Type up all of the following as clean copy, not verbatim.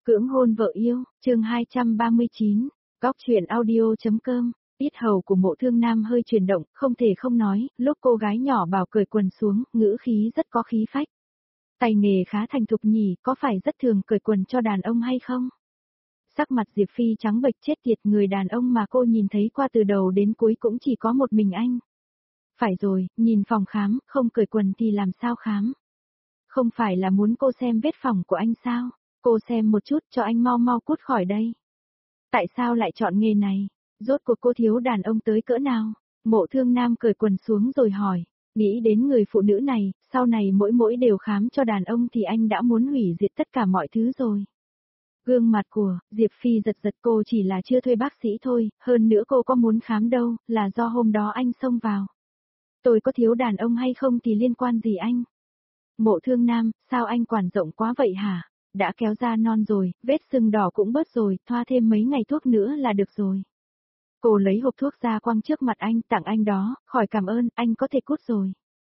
Cưỡng hôn vợ yêu, chương 239, góc truyện audio.com. Yết hầu của Mộ Thương Nam hơi chuyển động, không thể không nói, lúc cô gái nhỏ bảo cởi quần xuống, ngữ khí rất có khí phách. Tay nghề khá thành thục nhỉ, có phải rất thường cởi quần cho đàn ông hay không? Sắc mặt Diệp Phi trắng bệch, chết tiệt, người đàn ông mà cô nhìn thấy qua từ đầu đến cuối cũng chỉ có một mình anh. Phải rồi, nhìn phòng khám, không cởi quần thì làm sao khám? Không phải là muốn cô xem vết phỏng của anh sao? Cô xem một chút cho anh mau mau cút khỏi đây. Tại sao lại chọn nghề này? Rốt cuộc cô thiếu đàn ông tới cỡ nào? Mộ Thương Nam cởi quần xuống rồi hỏi. Nghĩ đến người phụ nữ này, sau này mỗi đều khám cho đàn ông thì anh đã muốn hủy diệt tất cả mọi thứ rồi. Gương mặt của Diệp Phi giật giật, cô chỉ là chưa thuê bác sĩ thôi, hơn nữa cô có muốn khám đâu, là do hôm đó anh xông vào. Tôi có thiếu đàn ông hay không thì liên quan gì anh? Mộ Thương Nam, sao anh quản rộng quá vậy hả? Đã kéo ra non rồi, vết sưng đỏ cũng bớt rồi, thoa thêm mấy ngày thuốc nữa là được rồi. Cô lấy hộp thuốc ra quăng trước mặt anh, tặng anh đó, khỏi cảm ơn, anh có thể cút rồi.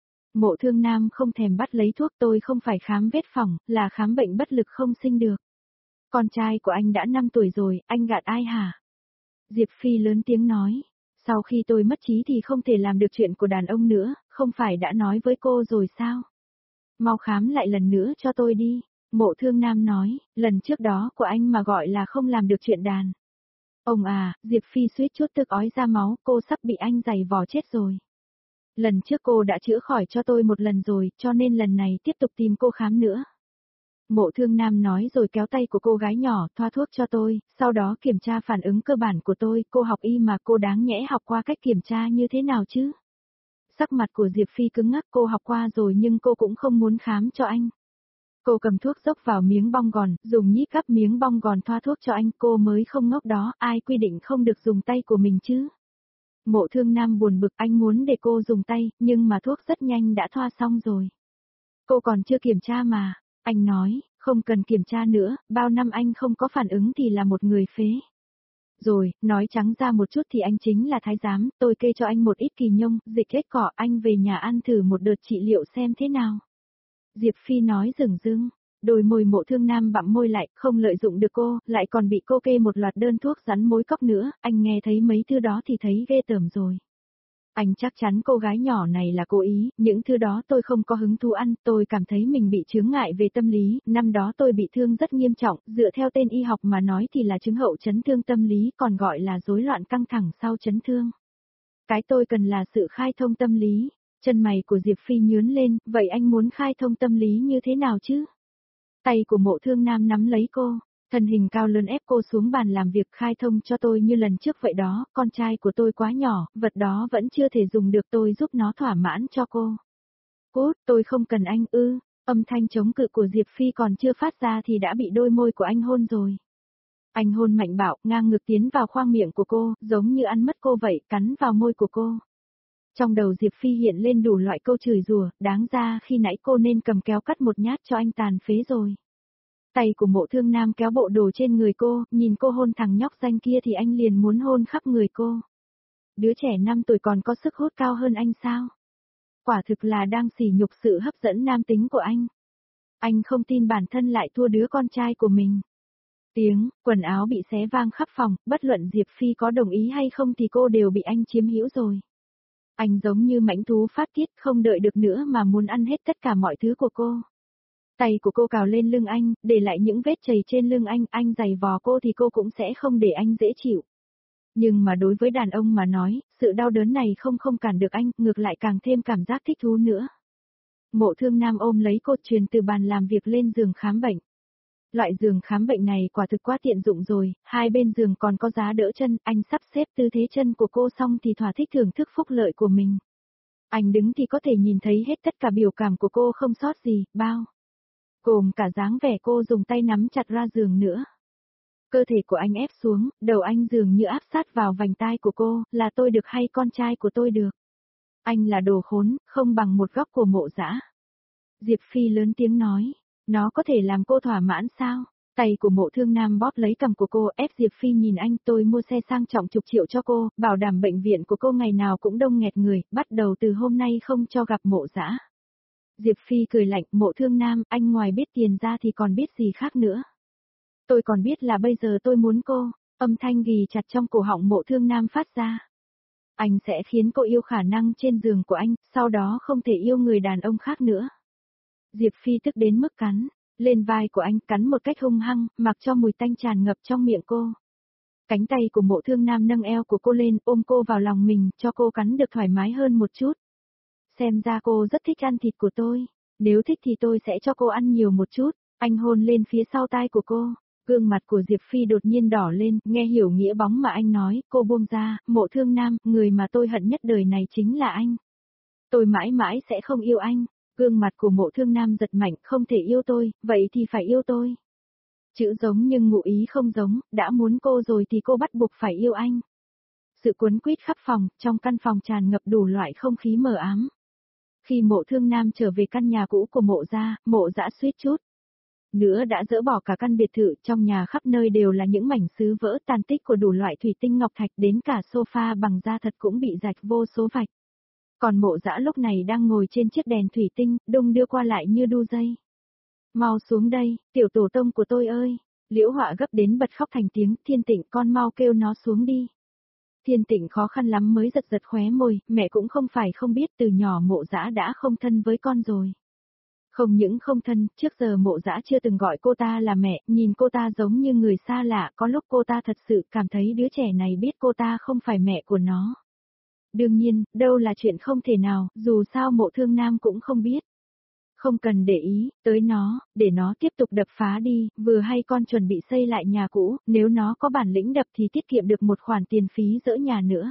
Mộ Thương Nam không thèm bắt lấy thuốc, tôi không phải khám vết phỏng, là khám bệnh bất lực không sinh được. Con trai của anh đã 5 tuổi rồi, anh gạt ai hả? Diệp Phi lớn tiếng nói, sau khi tôi mất trí thì không thể làm được chuyện của đàn ông nữa, không phải đã nói với cô rồi sao? Mau khám lại lần nữa cho tôi đi. Mộ Thương Nam nói, lần trước đó của anh mà gọi là không làm được chuyện đàn. Ông à, Diệp Phi suýt chút tức ói ra máu, cô sắp bị anh giày vò chết rồi. Lần trước cô đã chữa khỏi cho tôi một lần rồi, cho nên lần này tiếp tục tìm cô khám nữa. Mộ Thương Nam nói rồi kéo tay của cô gái nhỏ, thoa thuốc cho tôi, sau đó kiểm tra phản ứng cơ bản của tôi, cô học y mà cô đáng nhẽ học qua cách kiểm tra như thế nào chứ? Sắc mặt của Diệp Phi cứng ngắc, cô học qua rồi nhưng cô cũng không muốn khám cho anh. Cô cầm thuốc dốc vào miếng bong gòn, dùng nhíp gắp miếng bong gòn thoa thuốc cho anh, cô mới không ngốc đó, ai quy định không được dùng tay của mình chứ? Mộ Thương Nam buồn bực, anh muốn để cô dùng tay, nhưng mà thuốc rất nhanh đã thoa xong rồi. Cô còn chưa kiểm tra mà, anh nói, không cần kiểm tra nữa, bao năm anh không có phản ứng thì là một người phế. Rồi, nói trắng ra một chút thì anh chính là thái giám, tôi kê cho anh một ít kỳ nhông, dịch hết cỏ, anh về nhà ăn thử một đợt trị liệu xem thế nào. Diệp Phi nói dửng dưng, đôi môi Mộ Thương Nam bặm môi lại, không lợi dụng được cô, lại còn bị cô kê một loạt đơn thuốc rắn mối cóc nữa, anh nghe thấy mấy thứ đó thì thấy ghê tởm rồi. Anh chắc chắn cô gái nhỏ này là cố ý, những thứ đó tôi không có hứng thú ăn, tôi cảm thấy mình bị chướng ngại về tâm lý, năm đó tôi bị thương rất nghiêm trọng, dựa theo tên y học mà nói thì là chứng hậu chấn thương tâm lý, còn gọi là rối loạn căng thẳng sau chấn thương. Cái tôi cần là sự khai thông tâm lý. Chân mày của Diệp Phi nhướng lên, vậy anh muốn khai thông tâm lý như thế nào chứ? Tay của Mộ Thương Nam nắm lấy cô, thân hình cao lớn ép cô xuống bàn làm việc, khai thông cho tôi như lần trước vậy đó, con trai của tôi quá nhỏ, vật đó vẫn chưa thể dùng được, tôi giúp nó thỏa mãn cho cô. Cút, tôi không cần anh ư, âm thanh chống cự của Diệp Phi còn chưa phát ra thì đã bị đôi môi của anh hôn rồi. Anh hôn mạnh bạo, ngang ngược tiến vào khoang miệng của cô, giống như ăn mất cô vậy, cắn vào môi của cô. Trong đầu Diệp Phi hiện lên đủ loại câu chửi rủa, đáng ra khi nãy cô nên cầm kéo cắt một nhát cho anh tàn phế rồi. Tay của Mộ Thương Nam kéo bộ đồ trên người cô, nhìn cô hôn thằng nhóc danh kia thì anh liền muốn hôn khắp người cô. Đứa trẻ 5 tuổi còn có sức hút cao hơn anh sao? Quả thực là đang sỉ nhục sự hấp dẫn nam tính của anh. Anh không tin bản thân lại thua đứa con trai của mình. Tiếng quần áo bị xé vang khắp phòng, bất luận Diệp Phi có đồng ý hay không thì cô đều bị anh chiếm hữu rồi. Anh giống như mãnh thú phát tiết, không đợi được nữa mà muốn ăn hết tất cả mọi thứ của cô. Tay của cô cào lên lưng anh, để lại những vết chày trên lưng anh giày vò cô thì cô cũng sẽ không để anh dễ chịu. Nhưng mà đối với đàn ông mà nói, sự đau đớn này không cản được anh, ngược lại càng thêm cảm giác thích thú nữa. Mộ Thương Nam ôm lấy cô, truyền từ bàn làm việc lên giường khám bệnh. Loại giường khám bệnh này quả thực quá tiện dụng rồi, hai bên giường còn có giá đỡ chân, anh sắp xếp tư thế chân của cô xong thì thỏa thích thưởng thức phúc lợi của mình. Anh đứng thì có thể nhìn thấy hết tất cả biểu cảm của cô không sót gì, bao. Gồm cả dáng vẻ cô dùng tay nắm chặt ra giường nữa. Cơ thể của anh ép xuống, đầu anh dường như áp sát vào vành tai của cô, là tôi được hay con trai của tôi được. Anh là đồ khốn, không bằng một góc của Mộ Dã. Diệp Phi lớn tiếng nói. Nó có thể làm cô thỏa mãn sao? Tay của Mộ Thương Nam bóp lấy cằm của cô, ép Diệp Phi nhìn anh, tôi mua xe sang trọng chục triệu cho cô, bảo đảm bệnh viện của cô ngày nào cũng đông nghẹt người, bắt đầu từ hôm nay không cho gặp Mộ Dã. Diệp Phi cười lạnh, Mộ Thương Nam, anh ngoài biết tiền ra thì còn biết gì khác nữa. Tôi còn biết là bây giờ tôi muốn cô, âm thanh ghì chặt trong cổ họng Mộ Thương Nam phát ra. Anh sẽ khiến cô yêu khả năng trên giường của anh, sau đó không thể yêu người đàn ông khác nữa. Diệp Phi tức đến mức cắn lên vai của anh, cắn một cách hung hăng, mặc cho mùi tanh tràn ngập trong miệng cô. Cánh tay của Mộ Thương Nam nâng eo của cô lên, ôm cô vào lòng mình, cho cô cắn được thoải mái hơn một chút. Xem ra cô rất thích ăn thịt của tôi, nếu thích thì tôi sẽ cho cô ăn nhiều một chút. Anh hôn lên phía sau tai của cô, gương mặt của Diệp Phi đột nhiên đỏ lên, nghe hiểu nghĩa bóng mà anh nói, cô buông ra, Mộ Thương Nam, người mà tôi hận nhất đời này chính là anh. Tôi mãi mãi sẽ không yêu anh. Gương mặt của Mộ Thương Nam giật mạnh, không thể yêu tôi, vậy thì phải yêu tôi. Chữ giống nhưng ngụ ý không giống, đã muốn cô rồi thì cô bắt buộc phải yêu anh. Sự cuốn quýt khắp phòng, trong căn phòng tràn ngập đủ loại không khí mờ ám. Khi Mộ Thương Nam trở về căn nhà cũ của Mộ gia, Mộ Dã suýt chút nữa đã dỡ bỏ cả căn biệt thự, trong nhà khắp nơi đều là những mảnh sứ vỡ tàn tích của đủ loại thủy tinh ngọc thạch, đến cả sofa bằng da thật cũng bị rạch vô số vạch. Còn Mộ Dã lúc này đang ngồi trên chiếc đèn thủy tinh, đung đưa qua lại như đu dây. Mau xuống đây, tiểu tổ tông của tôi ơi. Liễu Họa gấp đến bật khóc thành tiếng, Thiên Tịnh con mau kêu nó xuống đi. Thiên Tịnh khó khăn lắm mới giật giật khóe môi, mẹ cũng không phải không biết từ nhỏ Mộ Dã đã không thân với con rồi. Không những không thân, trước giờ Mộ Dã chưa từng gọi cô ta là mẹ, nhìn cô ta giống như người xa lạ, có lúc cô ta thật sự cảm thấy đứa trẻ này biết cô ta không phải mẹ của nó. Đương nhiên, đâu là chuyện không thể nào, dù sao Mộ Thương Nam cũng không biết. Không cần để ý tới nó, để nó tiếp tục đập phá đi, vừa hay con chuẩn bị xây lại nhà cũ, nếu nó có bản lĩnh đập thì tiết kiệm được một khoản tiền phí dỡ nhà nữa.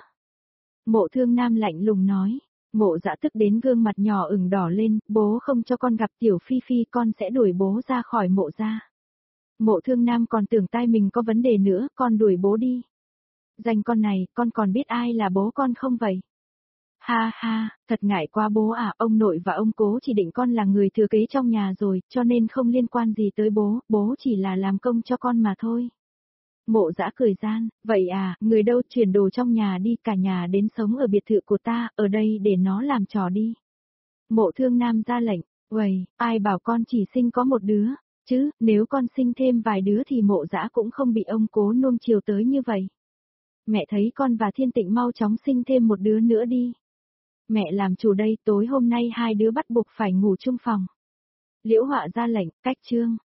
Mộ Thương Nam lạnh lùng nói. Mộ Dã tức đến gương mặt nhỏ ửng đỏ lên, bố không cho con gặp Tiểu Phi Phi, con sẽ đuổi bố ra khỏi Mộ gia. Mộ Thương Nam còn tưởng tai mình có vấn đề nữa, con đuổi bố đi. Danh con này, con còn biết ai là bố con không vậy? Ha ha, thật ngại quá bố à, ông nội và ông cố chỉ định con là người thừa kế trong nhà rồi, cho nên không liên quan gì tới bố, bố chỉ là làm công cho con mà thôi. Mộ Dã cười gian, vậy à, người đâu, chuyển đồ trong nhà đi, cả nhà đến sống ở biệt thự của ta, ở đây để nó làm trò đi. Mộ Thương Nam ra lệnh, uầy, ai bảo con chỉ sinh có một đứa, chứ, nếu con sinh thêm vài đứa thì Mộ Dã cũng không bị ông cố nuông chiều tới như vậy. Mẹ thấy con và Thiên Tịnh mau chóng sinh thêm một đứa nữa đi. Mẹ làm chủ đây, tối hôm nay hai đứa bắt buộc phải ngủ chung phòng. Liễu Họa ra lệnh, cách chương.